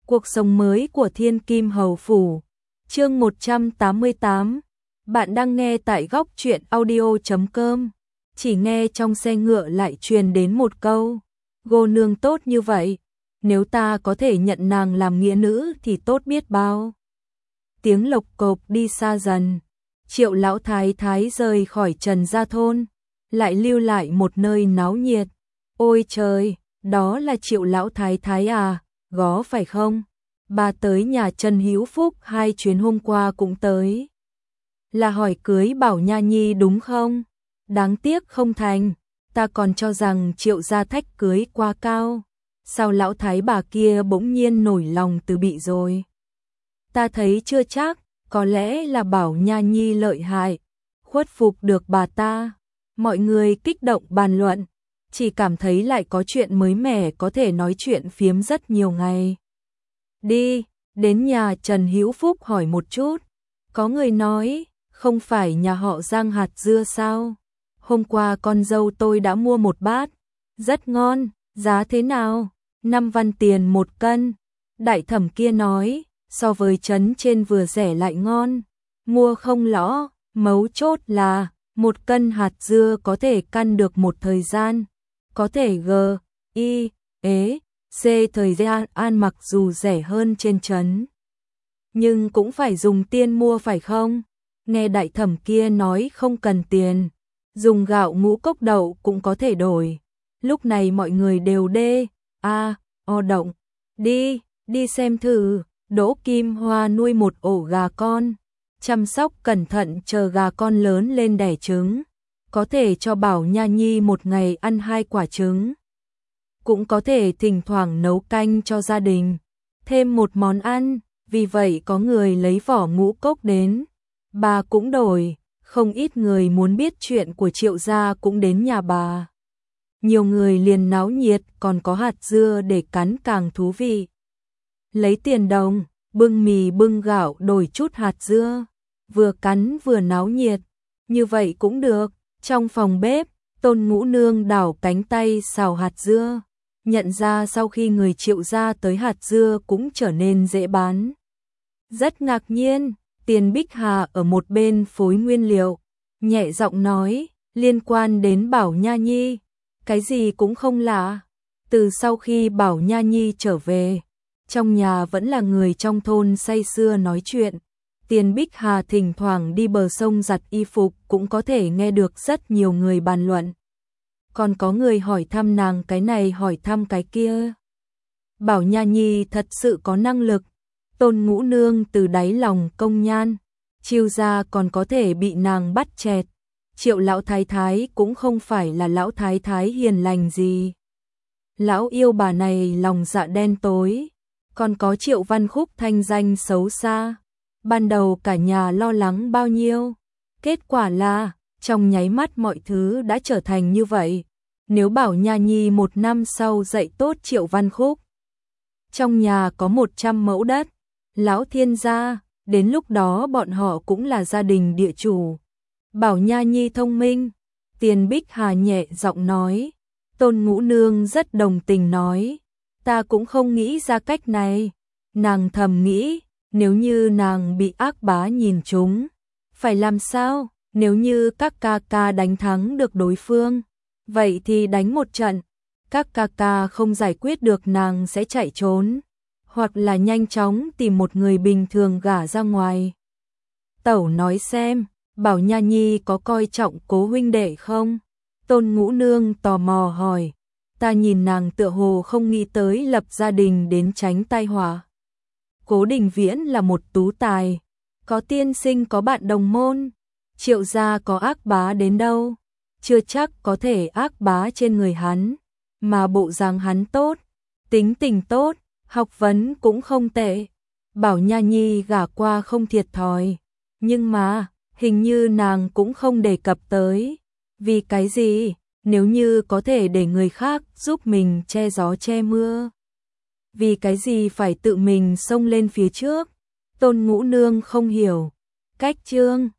Cuộc sống mới của Thiên Kim Hầu Phủ. Chương 188. Bạn đang nghe tại góc truyện audio.com. Chỉ nghe trong xe ngựa lại truyền đến một câu: "Cô nương tốt như vậy, nếu ta có thể nhận nàng làm nghĩa nữ thì tốt biết bao." Tiếng lộc cộp đi xa dần. Triệu lão thái thái rời khỏi Trần Gia thôn, lại lưu lại một nơi náo nhiệt. Ôi trời, đó là Triệu lão thái thái à, có phải không? Bà tới nhà Trần Hữu Phúc 2 chuyến hôm qua cũng tới. Là hỏi cưới Bảo Nha Nhi đúng không? Đáng tiếc không thành, ta còn cho rằng Triệu gia thách cưới quá cao. Sao lão thái bà kia bỗng nhiên nổi lòng từ bị rồi? Ta thấy chưa chắc, có lẽ là Bảo Nha Nhi lợi hại, khuất phục được bà ta. Mọi người kích động bàn luận, chỉ cảm thấy lại có chuyện mới mẻ có thể nói chuyện phiếm rất nhiều ngày. Đi, đến nhà Trần Hữu Phúc hỏi một chút. Có người nói, không phải nhà họ Giang hạt dưa sao? Hôm qua con dâu tôi đã mua một bát, rất ngon, giá thế nào? 5 văn tiền 1 cân. Đại thẩm kia nói, so với trấn trên vừa rẻ lại ngon, mua không lõ, mấu chốt là 1 cân hạt dưa có thể căn được một thời gian, có thể thời gian ăn mặc dù rẻ hơn trên trấn, nhưng cũng phải dùng tiền mua phải không? Nghe đại thẩm kia nói không cần tiền, dùng gạo ngũ cốc đậu cũng có thể đổi. Lúc này mọi người đều động. Đi xem thử. Đỗ Kim Hoa nuôi một ổ gà con, chăm sóc cẩn thận chờ gà con lớn lên đẻ trứng, có thể cho Bảo Nha Nhi một ngày ăn 2 quả trứng, cũng có thể thỉnh thoảng nấu canh cho gia đình, thêm một món ăn. Vì vậy có người lấy vỏ ngũ cốc đến, bà cũng đổi. Không ít người muốn biết chuyện của Triệu gia cũng đến nhà bà. Nhiều người liền náo nhiệt, còn có hạt dưa để cắn càng thú vị. Lấy tiền đồng, bưng mì bưng gạo đổi chút hạt dưa, vừa cắn vừa náo nhiệt. Như vậy cũng được. Trong phòng bếp, Tôn Ngũ Nương đảo cánh tay xào hạt dưa, nhận ra sau khi người Triệu gia tới hạt dưa cũng trở nên dễ bán. Rất ngạc nhiên, Tiền Bích Hà ở một bên phối nguyên liệu, nhẹ giọng nói, liên quan đến Bảo Nha Nhi, cái gì cũng không lạ. Từ sau khi Bảo Nha Nhi trở về, trong nhà vẫn là người trong thôn say sưa nói chuyện. Tiền Bích Hà thỉnh thoảng đi bờ sông giặt y phục cũng có thể nghe được rất nhiều người bàn luận. Còn có người hỏi thăm nàng cái này hỏi thăm cái kia. Bảo Nha Nhi thật sự có năng lực. Tôn Ngũ Nương từ đáy lòng công nhan. Chiêu gia còn có thể bị nàng bắt chẹt. Triệu lão thái thái cũng không phải là lão thái thái hiền lành gì. Lão yêu bà này lòng dạ đen tối. Còn có Triệu Văn Khúc thanh danh xấu xa. Ban đầu cả nhà lo lắng bao nhiêu. Kết quả là, trong nháy mắt mọi thứ đã trở thành như vậy. Nếu Bảo Nha Nhi 1 năm sau dạy tốt Triệu Văn Khúc, trong nhà có 100 mẫu đất, lão thiên gia, đến lúc đó bọn họ cũng là gia đình địa chủ. Bảo Nha Nhi thông minh. Tiền Bích Hà nhẹ giọng nói. Tôn Ngũ Nương rất đồng tình nói, ta cũng không nghĩ ra cách này. Nàng thầm nghĩ, nếu như nàng bị ác bá nhìn trúng, phải làm sao? Nếu như các ca ca đánh thắng được đối phương, vậy thì đánh một trận. Các ca ca không giải quyết được nàng sẽ chạy trốn, hoặc là nhanh chóng tìm một người bình thường gả ra ngoài. Tẩu nói xem, Bảo Nha Nhi có coi trọng Cố huynh đệ không? Tôn Ngũ Nương tò mò hỏi. Ta nhìn nàng tựa hồ không nghĩ tới lập gia đình đến tránh tai họa. Cố Đình Viễn là một tú tài, có tiên sinh có bạn đồng môn. Triệu gia có ác bá đến đâu, chưa chắc có thể ác bá trên người hắn, mà bộ dáng hắn tốt, tính tình tốt, học vấn cũng không tệ. Bảo Nha Nhi gả qua không thiệt thòi, nhưng mà hình như nàng cũng không đề cập tới. Vì cái gì? Nếu như có thể để người khác giúp mình che gió che mưa, vì cái gì phải tự mình xông lên phía trước? Tôn Ngũ Nương không hiểu. Cách chương